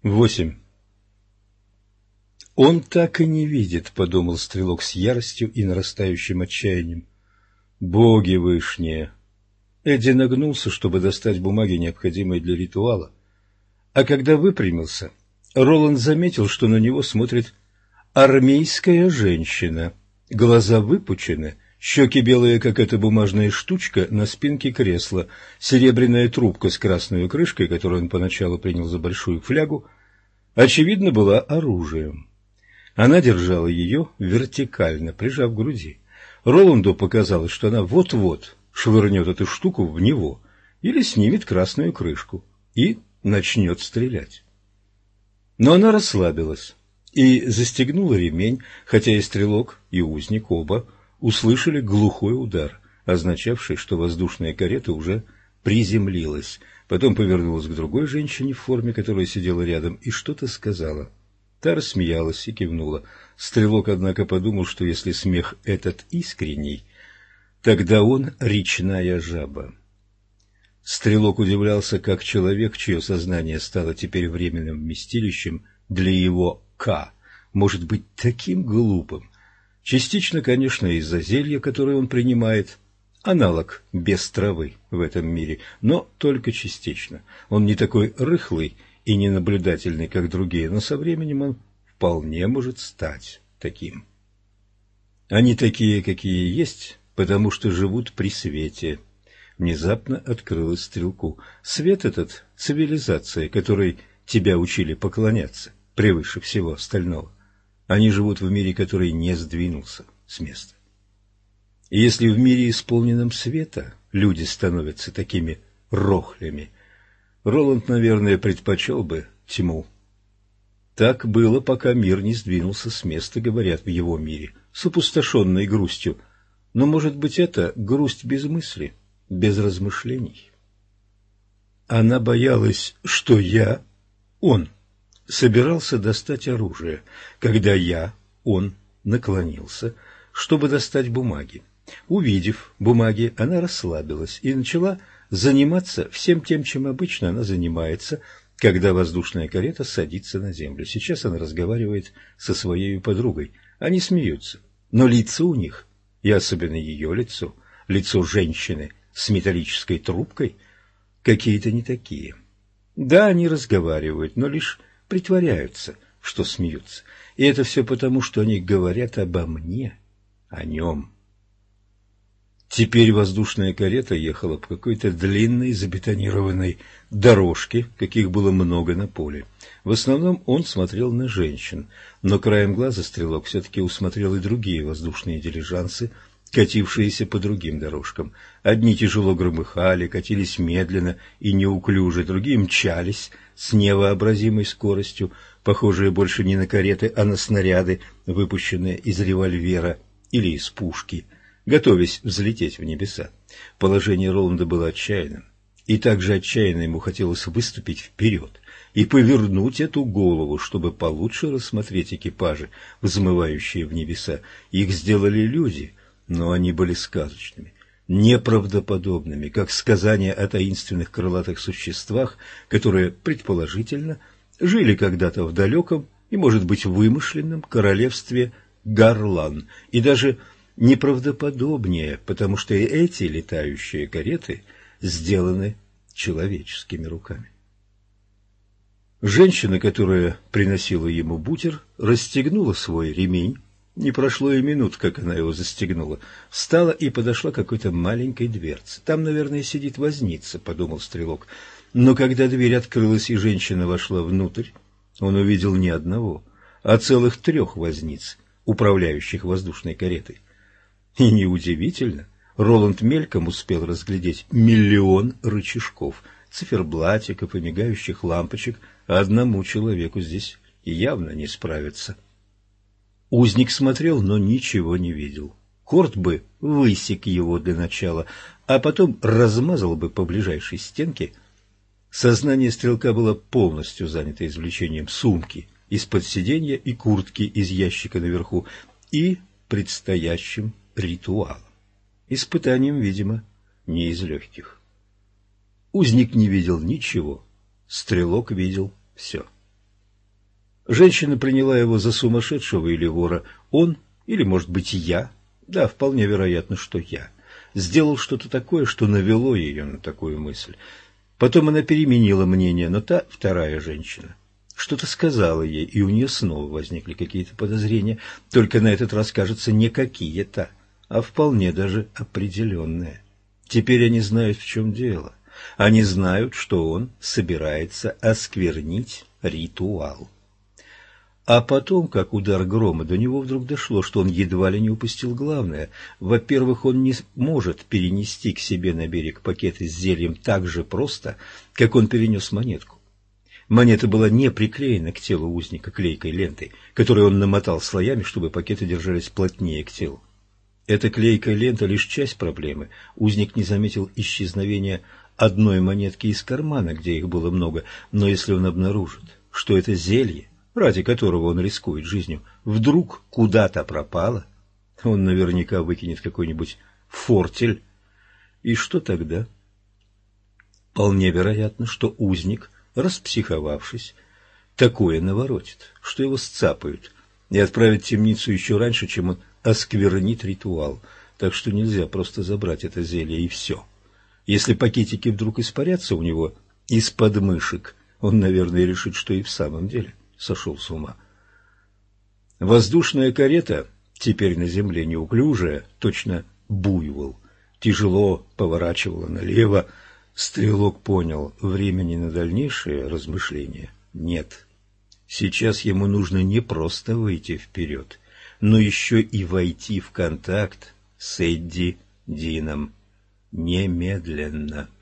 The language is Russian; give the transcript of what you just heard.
8. «Он так и не видит», — подумал стрелок с яростью и нарастающим отчаянием. «Боги вышние!» Эдди нагнулся, чтобы достать бумаги, необходимые для ритуала. А когда выпрямился, Роланд заметил, что на него смотрит армейская женщина. Глаза выпучены, щеки белые, как эта бумажная штучка на спинке кресла, серебряная трубка с красной крышкой, которую он поначалу принял за большую флягу, очевидно, была оружием. Она держала ее вертикально, прижав к груди. Роланду показалось, что она вот-вот швырнет эту штуку в него или снимет красную крышку и начнет стрелять. Но она расслабилась и застегнула ремень, хотя и стрелок, и узник оба услышали глухой удар, означавший, что воздушная карета уже приземлилась. Потом повернулась к другой женщине в форме, которая сидела рядом, и что-то сказала. Та рассмеялась и кивнула. Стрелок, однако, подумал, что если смех этот искренний, тогда он речная жаба. Стрелок удивлялся, как человек, чье сознание стало теперь временным вместилищем для его «К», может быть таким глупым. Частично, конечно, из-за зелья, которое он принимает, аналог без травы в этом мире, но только частично. Он не такой рыхлый и ненаблюдательный, как другие, но со временем он вполне может стать таким. Они такие, какие есть, потому что живут при свете. Внезапно открылось стрелку. Свет этот — цивилизация, которой тебя учили поклоняться, превыше всего остального. Они живут в мире, который не сдвинулся с места. И если в мире, исполненном света, люди становятся такими рохлями, Роланд, наверное, предпочел бы тьму. Так было, пока мир не сдвинулся с места, говорят в его мире, с опустошенной грустью. Но, может быть, это грусть без мысли, без размышлений. Она боялась, что он, собирался достать оружие, когда он, наклонился, чтобы достать бумаги. Увидев бумаги, она расслабилась и начала заниматься всем тем, чем обычно она занимается, когда воздушная карета садится на землю. Сейчас она разговаривает со своей подругой. Они смеются, но лица у них, и особенно ее лицо, лицо женщины с металлической трубкой, какие-то не такие. Да, они разговаривают, но лишь притворяются, что смеются. И это все потому, что они говорят обо мне, о нем. Теперь воздушная карета ехала по какой-то длинной забетонированной дорожке, каких было много на поле. В основном он смотрел на женщин, но краем глаза стрелок все-таки усмотрел и другие воздушные дилижансы, катившиеся по другим дорожкам. Одни тяжело громыхали, катились медленно и неуклюже, другие мчались с невообразимой скоростью, похожие больше не на кареты, а на снаряды, выпущенные из револьвера или из пушки, готовясь взлететь в небеса. Положение Роланда было отчаянным, и также отчаянно ему хотелось выступить вперед и повернуть эту голову, чтобы получше рассмотреть экипажи, взмывающие в небеса. Их сделали люди, но они были сказочными, неправдоподобными, как сказания о таинственных крылатых существах, которые, предположительно, жили когда-то в далеком и, может быть, вымышленном королевстве Гарлан, и даже неправдоподобнее, потому что и эти летающие кареты сделаны человеческими руками. Женщина, которая приносила ему бутер, расстегнула свой ремень. Не прошло и минут, как она его застегнула. Встала и подошла к какой-то маленькой дверце. «Там, наверное, сидит возница», — подумал стрелок. Но когда дверь открылась и женщина вошла внутрь, он увидел не одного, а целых 3 возниц, управляющих воздушной каретой. И неудивительно, Роланд мельком успел разглядеть 1 000 000 рычажков, циферблатиков и мигающих лампочек. Одному человеку здесь явно не справиться. Узник смотрел, но ничего не видел. Корт бы высек его для начала, а потом размазал бы по ближайшей стенке. Сознание стрелка было полностью занято извлечением сумки из-под сиденья и куртки из ящика наверху и предстоящим ритуалом. Испытанием, видимо, не из легких. Узник не видел ничего, стрелок видел все. Женщина приняла его за сумасшедшего или вора. Он, или, может быть, я, да, вполне вероятно, что я, сделал что-то такое, что навело ее на такую мысль. Потом она переменила мнение, но та вторая женщина что-то сказала ей, и у нее снова возникли какие-то подозрения, только на этот раз, кажется, не какие-то, а вполне даже определенные. Теперь они знают, в чем дело. Они знают, что он собирается осквернить ритуал. А потом, как удар грома, до него вдруг дошло, что он едва ли не упустил главное. Во-первых, он не может перенести к себе на берег пакеты с зельем так же просто, как он перенес монетку. Монета была не приклеена к телу узника клейкой лентой, которую он намотал слоями, чтобы пакеты держались плотнее к телу. Эта клейкая лента — лишь часть проблемы. Узник не заметил исчезновения одной монетки из кармана, где их было много, но если он обнаружит, что это зелье, ради которого он рискует жизнью, вдруг куда-то пропало, он наверняка выкинет какой-нибудь фортель. И что тогда? Вполне вероятно, что узник, распсиховавшись, такое наворотит, что его сцапают и отправят в темницу еще раньше, чем он осквернит ритуал. Так что нельзя просто забрать это зелье и все. Если пакетики вдруг испарятся у него из подмышек, он, наверное, решит, что и в самом деле сошел с ума. Воздушная карета, теперь на земле неуклюжая, точно буйвол, тяжело поворачивала налево. Стрелок понял, времени на дальнейшие размышления нет. Сейчас ему нужно не просто выйти вперед, но еще и войти в контакт с Эдди Дином немедленно.